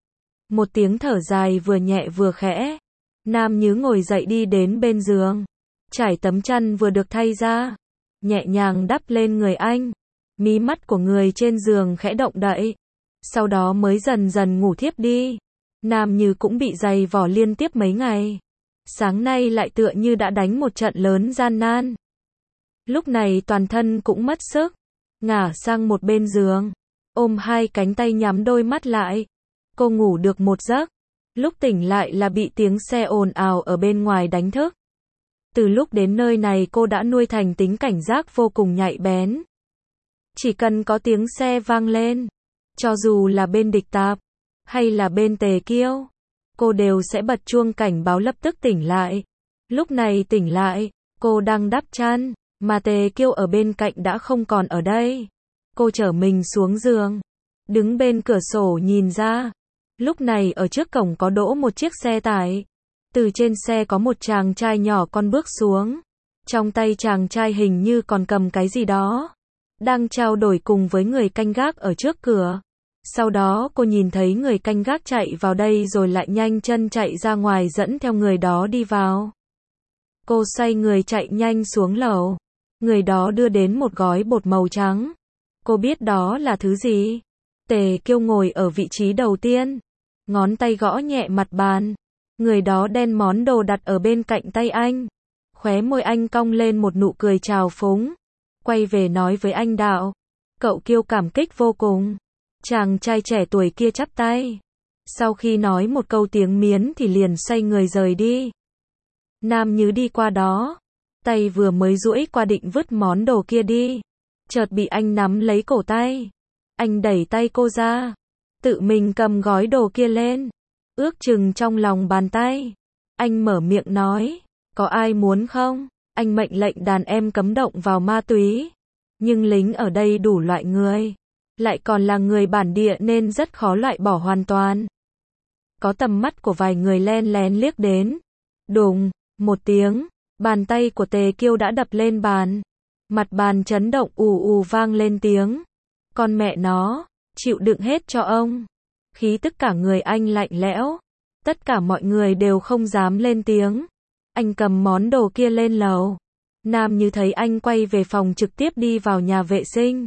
Một tiếng thở dài vừa nhẹ vừa khẽ. Nam Nhứ ngồi dậy đi đến bên giường, trải tấm chăn vừa được thay ra, nhẹ nhàng đắp lên người anh. Mí mắt của người trên giường khẽ động đậy, sau đó mới dần dần ngủ thiếp đi. Nam Nhứ cũng bị dày vò liên tiếp mấy ngày. Sáng nay lại tựa như đã đánh một trận lớn gian nan. Lúc này toàn thân cũng mất sức, ngả sang một bên giường, ôm hai cánh tay nhắm đôi mắt lại. Cô ngủ được một giấc, lúc tỉnh lại là bị tiếng xe ồn ào ở bên ngoài đánh thức. Từ lúc đến nơi này cô đã nuôi thành tính cảnh giác vô cùng nhạy bén. Chỉ cần có tiếng xe vang lên, cho dù là bên địch tạp, hay là bên Tề Kiêu, cô đều sẽ bật chuông cảnh báo lập tức tỉnh lại. Lúc này tỉnh lại, cô đang đắp chăn, mà Tề Kiêu ở bên cạnh đã không còn ở đây. Cô trở mình xuống giường, đứng bên cửa sổ nhìn ra. Lúc này ở trước cổng có đỗ một chiếc xe tải. Từ trên xe có một chàng trai nhỏ con bước xuống. Trong tay chàng trai hình như còn cầm cái gì đó, đang trao đổi cùng với người canh gác ở trước cửa. Sau đó cô nhìn thấy người canh gác chạy vào đây rồi lại nhanh chân chạy ra ngoài dẫn theo người đó đi vào. Cô xoay người chạy nhanh xuống lầu. Người đó đưa đến một gói bột màu trắng. Cô biết đó là thứ gì. Tề Kiêu ngồi ở vị trí đầu tiên, ngón tay gõ nhẹ mặt bàn. Người đó đem món đồ đặt ở bên cạnh tay anh. Khóe môi anh cong lên một nụ cười trào phúng. Quay về nói với anh Đạo. Cậu Kiêu cảm kích vô cùng. Chàng trai trẻ tuổi kia chắp tay. Sau khi nói một câu tiếng Miến thì liền xoay người rời đi. Nam Nhứ đi qua đó, tay vừa mới duỗi qua định vứt món đồ kia đi, chợt bị anh nắm lấy cổ tay. Anh đẩy tay cô ra, tự mình cầm gói đồ kia lên, ước chừng trong lòng bàn tay. Anh mở miệng nói, có ai muốn không? Anh mệnh lệnh đàn em cấm động vào ma túy. Nhưng lính ở đây đủ loại người, lại còn là người bản địa nên rất khó loại bỏ hoàn toàn. Có tầm mắt của vài người len lén liếc đến. Đùng, một tiếng, bàn tay của Tề Kiêu đã đập lên bàn. Mặt bàn chấn động ù ù vang lên tiếng. Con mẹ nó, chịu đựng hết cho ông. Khí tức cả người anh lạnh lẽo. Tất cả mọi người đều không dám lên tiếng. Anh cầm món đồ kia lên lầu. Nam Như thấy anh quay về phòng trực tiếp đi vào nhà vệ sinh.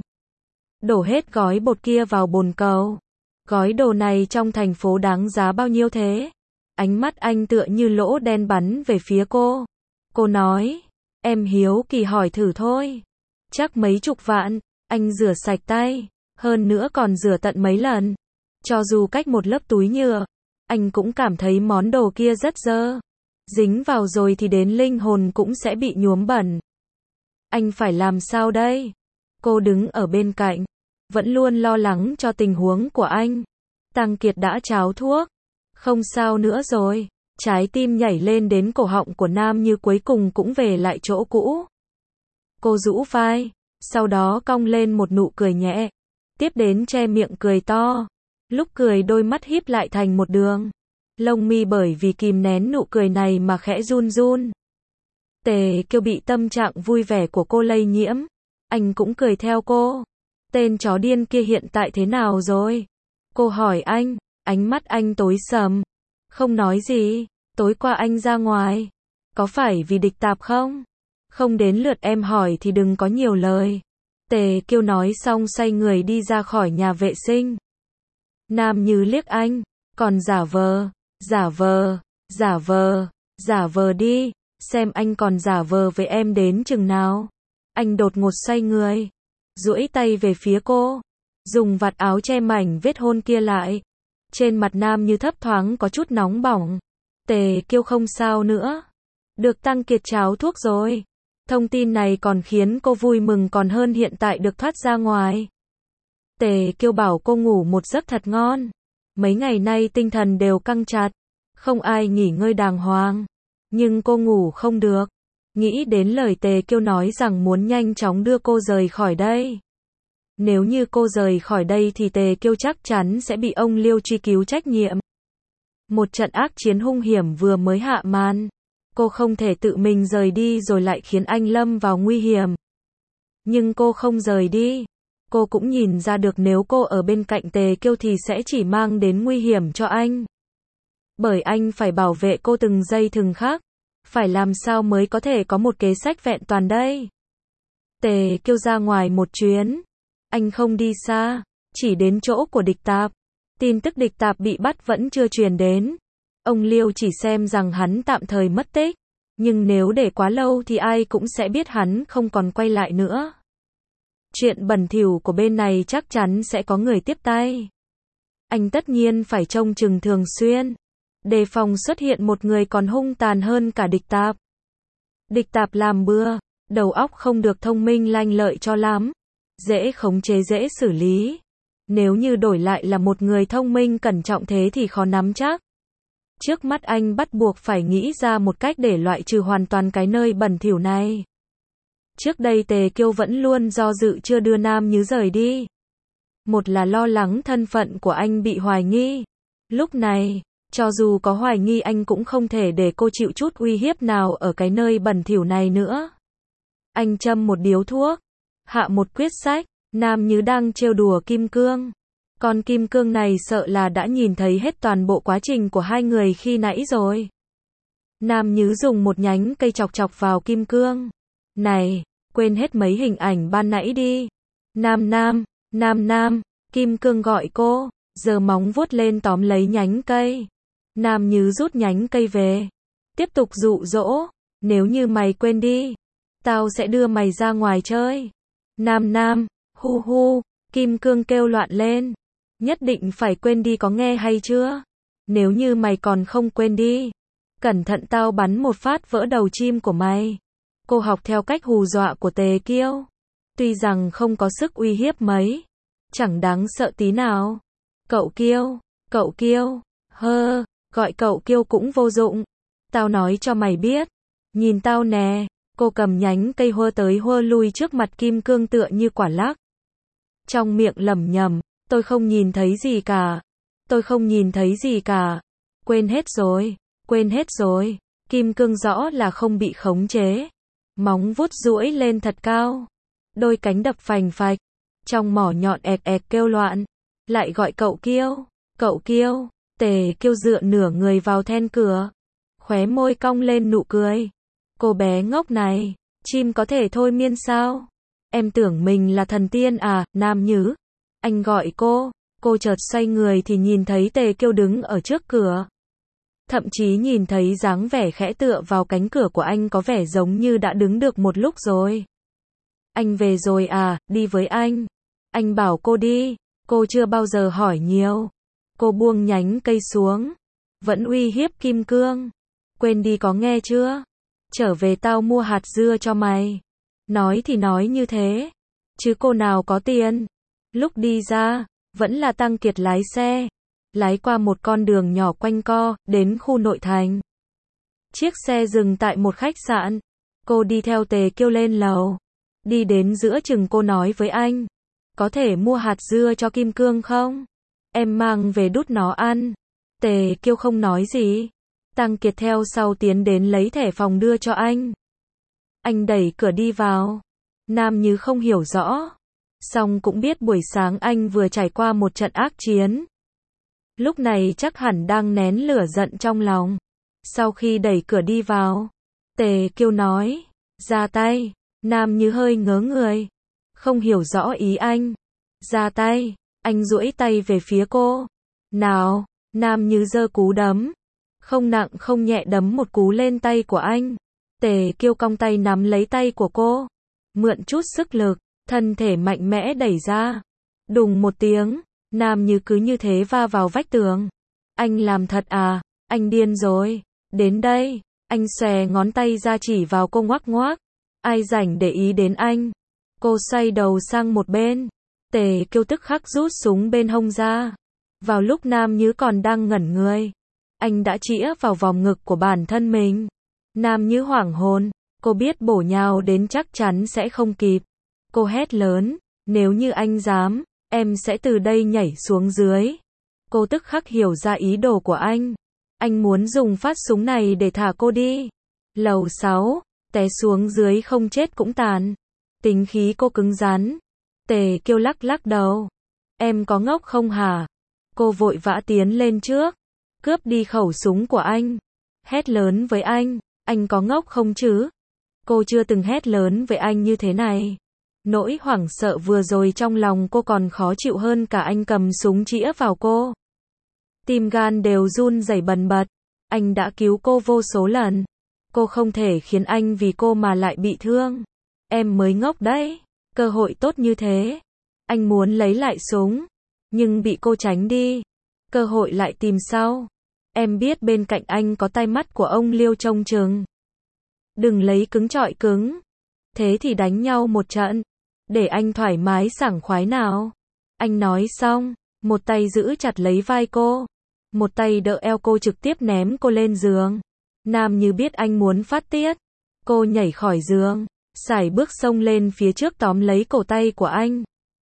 Đổ hết gói bột kia vào bồn cầu. Gói đồ này trong thành phố đáng giá bao nhiêu thế? Ánh mắt anh tựa như lỗ đen bắn về phía cô. Cô nói, em hiếu kỳ hỏi thử thôi. Chắc mấy chục vạn. Anh rửa sạch tay, hơn nữa còn rửa tận mấy lần. Cho dù cách một lớp túi nhựa, anh cũng cảm thấy món đồ kia rất dơ. Dính vào rồi thì đến linh hồn cũng sẽ bị nhuốm bẩn. Anh phải làm sao đây? Cô đứng ở bên cạnh, vẫn luôn lo lắng cho tình huống của anh. Tăng Kiệt đã tráo thuốc. Không sao nữa rồi. Trái tim nhảy lên đến cổ họng của Nam Như cuối cùng cũng về lại chỗ cũ. Cô rũ vai, sau đó cong lên một nụ cười nhẹ, tiếp đến che miệng cười to. Lúc cười đôi mắt híp lại thành một đường. Lông mi bởi vì kìm nén nụ cười này mà khẽ run run. Tề Kiêu bị tâm trạng vui vẻ của cô lây nhiễm. Anh cũng cười theo cô. Tên chó điên kia hiện tại thế nào rồi? Cô hỏi anh, ánh mắt anh tối sầm. Không nói gì, tối qua anh ra ngoài. Có phải vì địch tạp không? Không đến lượt em hỏi thì đừng có nhiều lời. Tề Kiêu nói xong xoay người đi ra khỏi nhà vệ sinh. Nam Như liếc anh, còn giả vờ, giả vờ, giả vờ, giả vờ đi, xem anh còn giả vờ với em đến chừng nào. Anh đột ngột xoay người, duỗi tay về phía cô, dùng vạt áo che mảnh vết hôn kia lại. Trên mặt Nam Như thấp thoáng có chút nóng bỏng. Tề Kiêu không sao nữa. Được Tăng Kiệt tráo thuốc rồi. Thông tin này còn khiến cô vui mừng còn hơn hiện tại được thoát ra ngoài. Tề Kiêu bảo cô ngủ một giấc thật ngon. Mấy ngày nay tinh thần đều căng chặt, không ai nghỉ ngơi đàng hoàng. Nhưng cô ngủ không được. Nghĩ đến lời Tề Kiêu nói rằng muốn nhanh chóng đưa cô rời khỏi đây. Nếu như cô rời khỏi đây thì Tề Kiêu chắc chắn sẽ bị ông Liêu truy cứu trách nhiệm. Một trận ác chiến hung hiểm vừa mới hạ màn. Cô không thể tự mình rời đi rồi lại khiến anh lâm vào nguy hiểm. Nhưng cô không rời đi. Cô cũng nhìn ra được nếu cô ở bên cạnh Tề Kiêu thì sẽ chỉ mang đến nguy hiểm cho anh. Bởi anh phải bảo vệ cô từng giây từng khắc. Phải làm sao mới có thể có một kế sách vẹn toàn đây. Tề Kiêu ra ngoài một chuyến. Anh không đi xa, chỉ đến chỗ của địch tạp. Tin tức địch tạp bị bắt vẫn chưa truyền đến. Ông Liêu chỉ xem rằng hắn tạm thời mất tích. Nhưng nếu để quá lâu thì ai cũng sẽ biết hắn không còn quay lại nữa. Chuyện bẩn thỉu của bên này chắc chắn sẽ có người tiếp tay. Anh tất nhiên phải trông chừng thường xuyên. Đề phòng xuất hiện một người còn hung tàn hơn cả địch tạp. Địch tạp làm bừa, đầu óc không được thông minh lanh lợi cho lắm. Dễ khống chế dễ xử lý. Nếu như đổi lại là một người thông minh cẩn trọng thế thì khó nắm chắc. Trước mắt anh bắt buộc phải nghĩ ra một cách để loại trừ hoàn toàn cái nơi bẩn thỉu này. Trước đây Tề Kiêu vẫn luôn do dự chưa đưa Nam Như rời đi. Một là lo lắng thân phận của anh bị hoài nghi. Lúc này, cho dù có hoài nghi anh cũng không thể để cô chịu chút uy hiếp nào ở cái nơi bẩn thỉu này nữa. Anh châm một điếu thuốc, hạ một quyết sách. Nam Như đang trêu đùa Kim Cương. Con Kim Cương này sợ là đã nhìn thấy hết toàn bộ quá trình của hai người khi nãy rồi. Nam Như dùng một nhánh cây chọc chọc vào Kim Cương. Này, quên hết mấy hình ảnh ban nãy đi. Nam Nam, Nam Nam, Kim Cương gọi cô, giơ móng vuốt lên tóm lấy nhánh cây. Nam Như rút nhánh cây về. Tiếp tục dụ dỗ, nếu như mày quên đi, tao sẽ đưa mày ra ngoài chơi. Nam Nam, hu hu, Kim Cương kêu loạn lên. Nhất định phải quên đi có nghe hay chưa? Nếu như mày còn không quên đi, cẩn thận tao bắn một phát vỡ đầu chim của mày. Cô học theo cách hù dọa của Tề Kiêu. Tuy rằng không có sức uy hiếp mấy, chẳng đáng sợ tí nào. Cậu Kiêu, cậu Kiêu, hơ, gọi cậu Kiêu cũng vô dụng. Tao nói cho mày biết, nhìn tao nè. Cô cầm nhánh cây hơ tới hơ lui trước mặt Kim Cương tựa như quả lắc. Trong miệng lẩm nhẩm, tôi không nhìn thấy gì cả. Tôi không nhìn thấy gì cả. Quên hết rồi, quên hết rồi. Kim Cương rõ là không bị khống chế. Móng vuốt duỗi lên thật cao. Đôi cánh đập phành phạch. Trong mỏ nhọn ẹc ẹc kêu loạn. Lại gọi cậu Kiêu, cậu Kiêu. Tề Kiêu dựa nửa người vào then cửa. Khóe môi cong lên nụ cười. Cô bé ngốc này, chim có thể thôi miên sao? Em tưởng mình là thần tiên à, Nam Như? Anh gọi cô, cô chợt xoay người thì nhìn thấy Tề Kiêu đứng ở trước cửa. Thậm chí nhìn thấy dáng vẻ khẽ tựa vào cánh cửa của anh có vẻ giống như đã đứng được một lúc rồi. Anh về rồi à, đi với anh. Anh bảo cô đi, cô chưa bao giờ hỏi nhiều. Cô buông nhánh cây xuống, vẫn uy hiếp Kim Cương. Quên đi có nghe chưa? Trở về tao mua hạt dưa cho mày. Nói thì nói như thế, chứ cô nào có tiền. Lúc đi ra, vẫn là Tăng Kiệt lái xe. lái qua một con đường nhỏ quanh co, đến khu nội thành. Chiếc xe dừng tại một khách sạn. Cô đi theo Tề Kiêu lên lầu. Đi đến giữa chừng cô nói với anh. Có thể mua hạt dưa cho Kim Cương không? Em mang về đút nó ăn. Tề Kiêu không nói gì. Tăng Kiệt theo sau tiến đến lấy thẻ phòng đưa cho anh. Anh đẩy cửa đi vào. Nam Như không hiểu rõ. Song cũng biết buổi sáng anh vừa trải qua một trận ác chiến. Lúc này chắc hẳn đang nén lửa giận trong lòng. Sau khi đẩy cửa đi vào, Tề Kiêu nói, ra tay. Nam Như hơi ngớ người, không hiểu rõ ý anh. Ra tay, anh duỗi tay về phía cô. Nào, Nam Như giơ cú đấm. Không nặng không nhẹ đấm một cú lên tay của anh. Tề Kiêu cong tay nắm lấy tay của cô. Mượn chút sức lực, thân thể mạnh mẽ đẩy ra. Đùng một tiếng, Nam Như cứ như thế va vào vách tường. Anh làm thật à, anh điên rồi. Đến đây, anh xòe ngón tay ra chỉ vào cô ngoắc ngoắc. Ai rảnh để ý đến anh. Cô xoay đầu sang một bên. Tề Kiêu tức khắc rút súng bên hông ra. Vào lúc Nam Như còn đang ngẩn người, anh đã chĩa vào vòng ngực của bản thân mình. Nam Như hoảng hồn, cô biết bổ nhào đến chắc chắn sẽ không kịp. Cô hét lớn, nếu như anh dám, em sẽ từ đây nhảy xuống dưới. Cô tức khắc hiểu ra ý đồ của anh. Anh muốn dùng phát súng này để thả cô đi. Lầu sáu, té xuống dưới không chết cũng tàn. Tính khí cô cứng rắn. Tề Kiêu lắc lắc đầu. Em có ngốc không hả? Cô vội vã tiến lên trước, cướp đi khẩu súng của anh. Hét lớn với anh, anh có ngốc không chứ? Cô chưa từng hét lớn với anh như thế này. Nỗi hoảng sợ vừa rồi trong lòng cô còn khó chịu hơn cả anh cầm súng chĩa vào cô. Tim gan đều run rẩy bần bật. Anh đã cứu cô vô số lần. Cô không thể khiến anh vì cô mà lại bị thương. Em mới ngốc đấy. Cơ hội tốt như thế. Anh muốn lấy lại súng, nhưng bị cô tránh đi. Cơ hội lại tìm sau. Em biết bên cạnh anh có tai mắt của ông Liêu trông chừng. Đừng lấy cứng chọi cứng. Thế thì đánh nhau một trận. Để anh thoải mái sảng khoái nào. Anh nói xong, một tay giữ chặt lấy vai cô. Một tay đỡ eo cô trực tiếp ném cô lên giường. Nam Như biết anh muốn phát tiết. Cô nhảy khỏi giường, sải bước xông lên phía trước tóm lấy cổ tay của anh.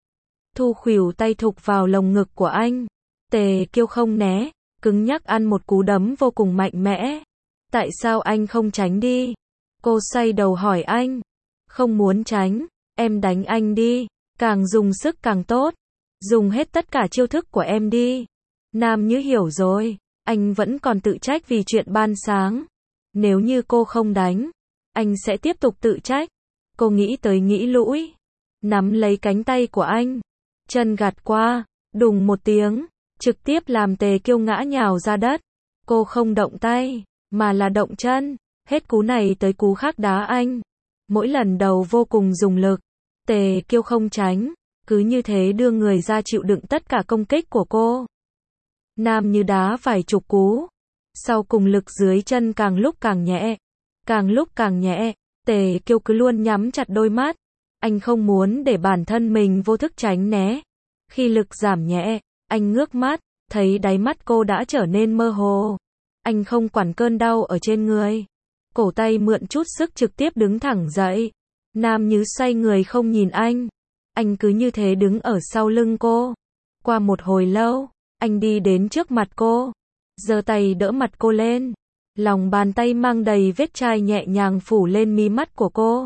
Thu khuỷu tay thục vào lồng ngực của anh. Tề Kiêu không né, cứng nhắc ăn một cú đấm vô cùng mạnh mẽ. Tại sao anh không tránh đi? Cô xoay đầu hỏi anh. Không muốn tránh, em đánh anh đi, càng dùng sức càng tốt. Dùng hết tất cả chiêu thức của em đi. Nam Như hiểu rồi, anh vẫn còn tự trách vì chuyện ban sáng. Nếu như cô không đánh, anh sẽ tiếp tục tự trách. Cô nghĩ tới nghĩ lui, nắm lấy cánh tay của anh, chân gạt qua, đùng một tiếng, trực tiếp làm Tề Kiêu ngã nhào ra đất. Cô không động tay, mà là động chân, hết cú này tới cú khác đá anh. Mỗi lần đầu vô cùng dùng lực, Tề Kiêu không tránh, cứ như thế đưa người ra chịu đựng tất cả công kích của cô. Nam Như đá vài chục cú, sau cùng lực dưới chân càng lúc càng nhẹ, càng lúc càng nhẹ. Tề Kiêu cứ luôn nhắm chặt đôi mắt. Anh không muốn để bản thân mình vô thức tránh né. Khi lực giảm nhẹ, anh ngước mắt, thấy đáy mắt cô đã trở nên mơ hồ. Anh không quản cơn đau ở trên người. Cổ tay mượn chút sức trực tiếp đứng thẳng dậy. Nam Như xoay người không nhìn anh. Anh cứ như thế đứng ở sau lưng cô. Qua một hồi lâu, anh đi đến trước mặt cô, giơ tay đỡ mặt cô lên. Lòng bàn tay mang đầy vết chai nhẹ nhàng phủ lên mí mắt của cô.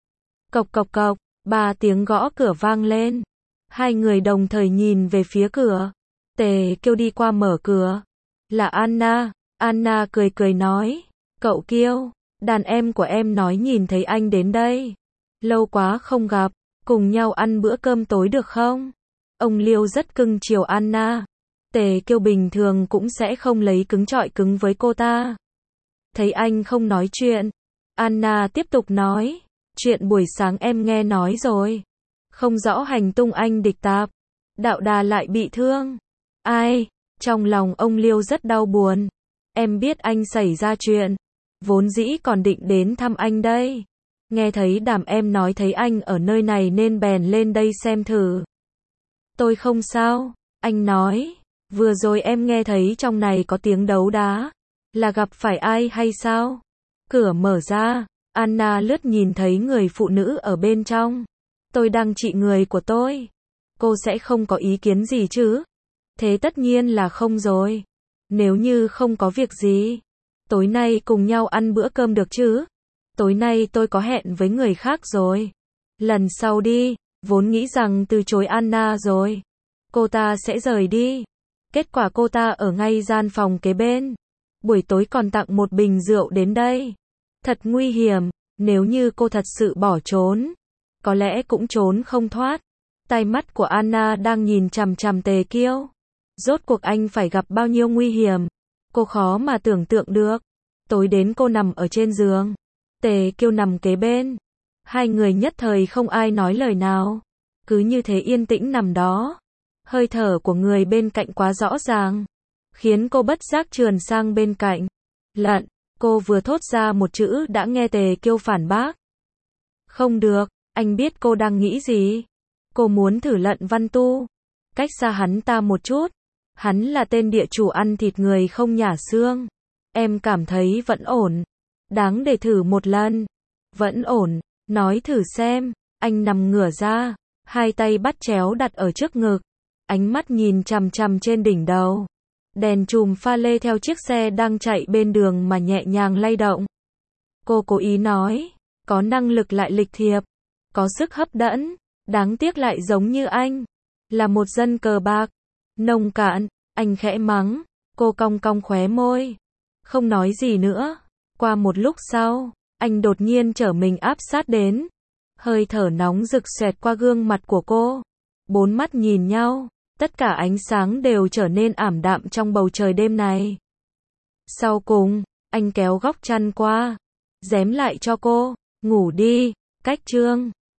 Cộc cộc cộc, ba tiếng gõ cửa vang lên. Hai người đồng thời nhìn về phía cửa. Tề Kiêu đi qua mở cửa. Là Anna. Anna cười cười nói. Cậu Kiêu, đàn em của em nói nhìn thấy anh đến đây. Lâu quá không gặp, cùng nhau ăn bữa cơm tối được không? Ông Liêu rất cưng chiều Anna. Tề Kiêu bình thường cũng sẽ không lấy cứng chọi cứng với cô ta. Thấy anh không nói chuyện, Anna tiếp tục nói. Chuyện buổi sáng em nghe nói rồi. Không rõ hành tung anh địch tạp. Đạo Đà lại bị thương. Ai? Trong lòng ông Liêu rất đau buồn. Em biết anh xảy ra chuyện. Vốn dĩ còn định đến thăm anh đây. Nghe thấy đàm em nói thấy anh ở nơi này nên bèn lên đây xem thử. Tôi không sao, anh nói. Vừa rồi em nghe thấy trong này có tiếng đấu đá. Là gặp phải ai hay sao? Cửa mở ra, Anna lướt nhìn thấy người phụ nữ ở bên trong. Tôi đang trị người của tôi. Cô sẽ không có ý kiến gì chứ? Thế tất nhiên là không rồi. Nếu như không có việc gì, tối nay cùng nhau ăn bữa cơm được chứ? Tối nay tôi có hẹn với người khác rồi. Lần sau đi, vốn nghĩ rằng từ chối Anna rồi. Cô ta sẽ rời đi. Kết quả cô ta ở ngay gian phòng kế bên. Buổi tối còn tặng một bình rượu đến đây. Thật nguy hiểm, nếu như cô thật sự bỏ trốn, có lẽ cũng trốn không thoát. Tai mắt của Anna đang nhìn chằm chằm Tề Kiêu. Rốt cuộc anh phải gặp bao nhiêu nguy hiểm, cô khó mà tưởng tượng được. Tối đến cô nằm ở trên giường, Tề Kiêu nằm kế bên. Hai người nhất thời không ai nói lời nào, cứ như thế yên tĩnh nằm đó. Hơi thở của người bên cạnh quá rõ ràng, khiến cô bất giác trườn sang bên cạnh. Lận, cô vừa thốt ra một chữ đã nghe Tề Kiêu phản bác. Không được, anh biết cô đang nghĩ gì. Cô muốn thử Lận Văn Tu. Cách xa hắn ta một chút. Hắn là tên địa chủ ăn thịt người không nhả xương. Em cảm thấy vẫn ổn. Đáng để thử một lần. Vẫn ổn, nói thử xem. Anh nằm ngửa ra, hai tay bắt chéo đặt ở trước ngực. Ánh mắt nhìn chằm chằm trên đỉnh đầu. Đèn chùm pha lê theo chiếc xe đang chạy bên đường mà nhẹ nhàng lay động. Cô cố ý nói, có năng lực lại lịch thiệp, có sức hấp dẫn, đáng tiếc lại giống như anh, là một dân cờ bạc. Nông cạn, anh khẽ mắng, cô cong cong khóe môi, không nói gì nữa. Qua một lúc sau, anh đột nhiên trở mình áp sát đến. Hơi thở nóng rực xẹt qua gương mặt của cô. Bốn mắt nhìn nhau, tất cả ánh sáng đều trở nên ảm đạm trong bầu trời đêm này. Sau cùng, anh kéo góc chăn qua, rém lại cho cô, ngủ đi, cách chương.